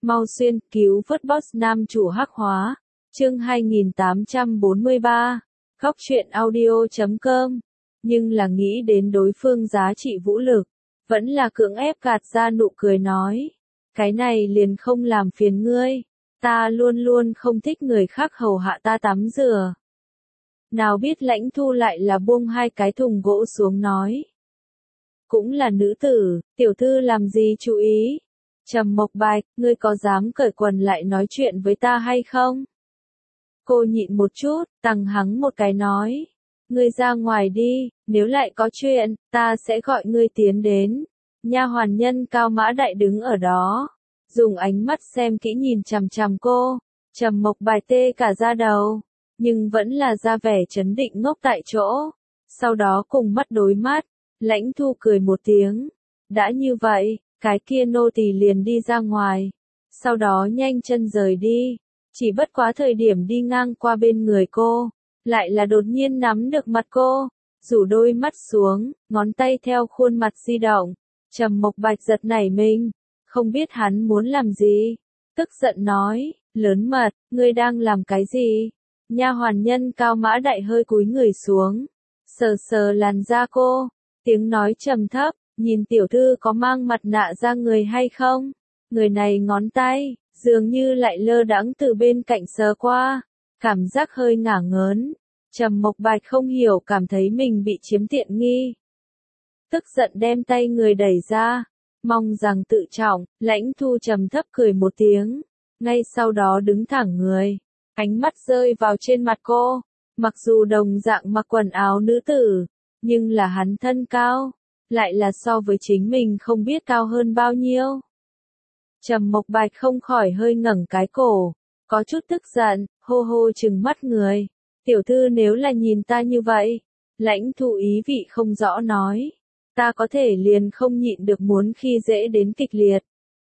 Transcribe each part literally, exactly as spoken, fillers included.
Mau xuyên, cứu vớt boss nam chủ hắc hóa. Chương hai nghìn tám trăm bốn mươi ba. Góc truyện audio chấm com. Nhưng là nghĩ đến đối phương giá trị vũ lực, vẫn là cưỡng ép gạt ra nụ cười nói. Cái này liền không làm phiền ngươi. Ta luôn luôn không thích người khác hầu hạ ta tắm rửa. Nào biết Lãnh Thu lại là buông hai cái thùng gỗ xuống nói. Cũng là nữ tử, tiểu thư làm gì chú ý. Trầm Mộc Bạch, ngươi có dám cởi quần lại nói chuyện với ta hay không? Cô nhịn một chút, tằng hắng một cái nói. Ngươi ra ngoài đi, nếu lại có chuyện, ta sẽ gọi ngươi tiến đến. Nha hoàn nhân Cao Mã Đại đứng ở đó, dùng ánh mắt xem kỹ nhìn chằm chằm cô. Trầm Mộc Bạch tê cả da đầu, nhưng vẫn là ra vẻ trấn định ngốc tại chỗ. Sau đó cùng mắt đối mắt, Lãnh Thu cười một tiếng. Đã như vậy, cái kia nô tỳ liền đi ra ngoài. Sau đó nhanh chân rời đi. Chỉ bất quá thời điểm đi ngang qua bên người cô, lại là đột nhiên nắm được mặt cô, rủ đôi mắt xuống, ngón tay theo khuôn mặt di động. Trầm Mộc Bạch giật nảy mình, không biết hắn muốn làm gì. Tức giận nói, lớn mật, ngươi đang làm cái gì? Nha hoàn nhân Cao Mã Đại hơi cúi người xuống, sờ sờ làn da cô, tiếng nói trầm thấp, nhìn tiểu thư có mang mặt nạ ra người hay không? Người này ngón tay, dường như lại lơ đãng từ bên cạnh sờ qua, cảm giác hơi ngả ngớn. Trầm Mộc Bạch không hiểu cảm thấy mình bị chiếm tiện nghi. Tức giận đem tay người đẩy ra, mong rằng tự trọng. Lãnh Thu trầm thấp cười một tiếng, ngay sau đó đứng thẳng người, ánh mắt rơi vào trên mặt cô. Mặc dù đồng dạng mặc quần áo nữ tử, nhưng là hắn thân cao, lại là so với chính mình không biết cao hơn bao nhiêu. Trầm Mộc Bạch không khỏi hơi ngẩng cái cổ, có chút tức giận, hô hô trừng mắt người. Tiểu thư nếu là nhìn ta như vậy, Lãnh Thu ý vị không rõ nói. Ta có thể liền không nhịn được muốn khi dễ đến kịch liệt.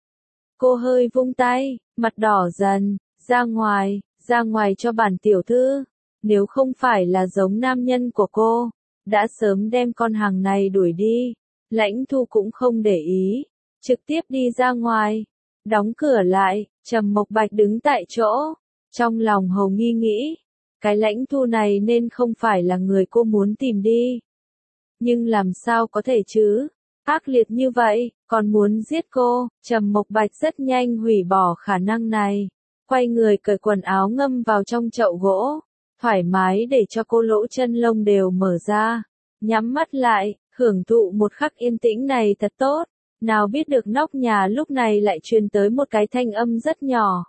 Cô hơi vung tay, mặt đỏ dần, ra ngoài, ra ngoài cho bản tiểu thư. Nếu không phải là giống nam nhân của cô, đã sớm đem con hàng này đuổi đi. Lãnh Thu cũng không để ý, trực tiếp đi ra ngoài. Đóng cửa lại, Trầm Mộc Bạch đứng tại chỗ, trong lòng hầu nghi nghĩ, cái Lãnh Thu này nên không phải là người cô muốn tìm đi. Nhưng làm sao có thể chứ? Ác liệt như vậy, còn muốn giết cô. Trầm Mộc Bạch rất nhanh hủy bỏ khả năng này, quay người cởi quần áo ngâm vào trong chậu gỗ, thoải mái để cho cô lỗ chân lông đều mở ra, nhắm mắt lại, hưởng thụ một khắc yên tĩnh này thật tốt. Nào biết được nóc nhà lúc này lại truyền tới một cái thanh âm rất nhỏ.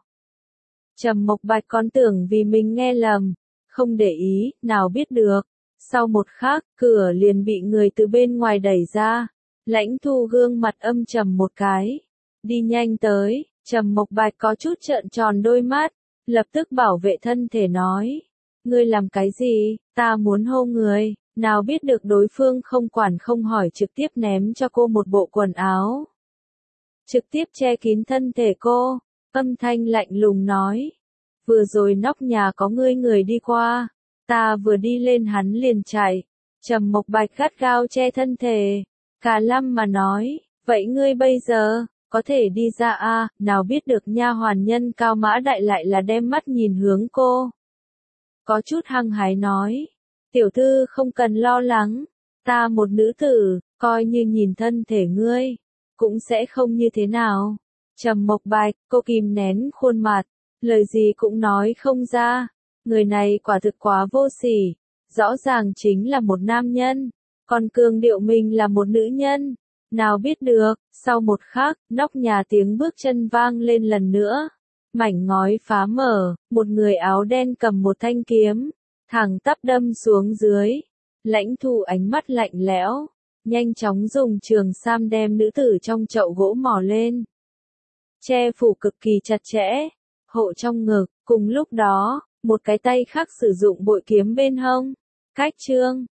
Trầm Mộc Bạch còn tưởng vì mình nghe lầm, không để ý, nào biết được. Sau một khắc, cửa liền bị người từ bên ngoài đẩy ra. Lãnh Thu gương mặt âm trầm một cái, đi nhanh tới. Trầm Mộc Bạch có chút trợn tròn đôi mắt, lập tức bảo vệ thân thể nói. Ngươi làm cái gì? Ta muốn hô người. Nào biết được đối phương không quản không hỏi trực tiếp ném cho cô một bộ quần áo. Trực tiếp che kín thân thể cô, âm thanh lạnh lùng nói. Vừa rồi nóc nhà có ngươi người đi qua, ta vừa đi lên hắn liền chạy. Trầm Mộc Bạch gắt gao che thân thể, cả lâm mà nói, vậy ngươi bây giờ, có thể đi ra à? Nào biết được nha hoàn nhân Cao Mã Đại lại là đem mắt nhìn hướng cô. Có chút hăng hái nói. Tiểu thư không cần lo lắng, ta một nữ tử, coi như nhìn thân thể ngươi, cũng sẽ không như thế nào. Trầm Mộc Bạch, cô kìm nén khuôn mặt, lời gì cũng nói không ra. Người này quả thực quá vô sỉ, rõ ràng chính là một nam nhân, còn cường điệu mình là một nữ nhân. Nào biết được, sau một khắc, nóc nhà tiếng bước chân vang lên lần nữa. Mảnh ngói phá mở, một người áo đen cầm một thanh kiếm, thẳng tắp đâm xuống dưới. Lãnh Thu ánh mắt lạnh lẽo, nhanh chóng dùng trường sam đem nữ tử trong chậu gỗ mò lên. Che phủ cực kỳ chặt chẽ, hộ trong ngực, cùng lúc đó, một cái tay khác sử dụng bội kiếm bên hông. Cách chương,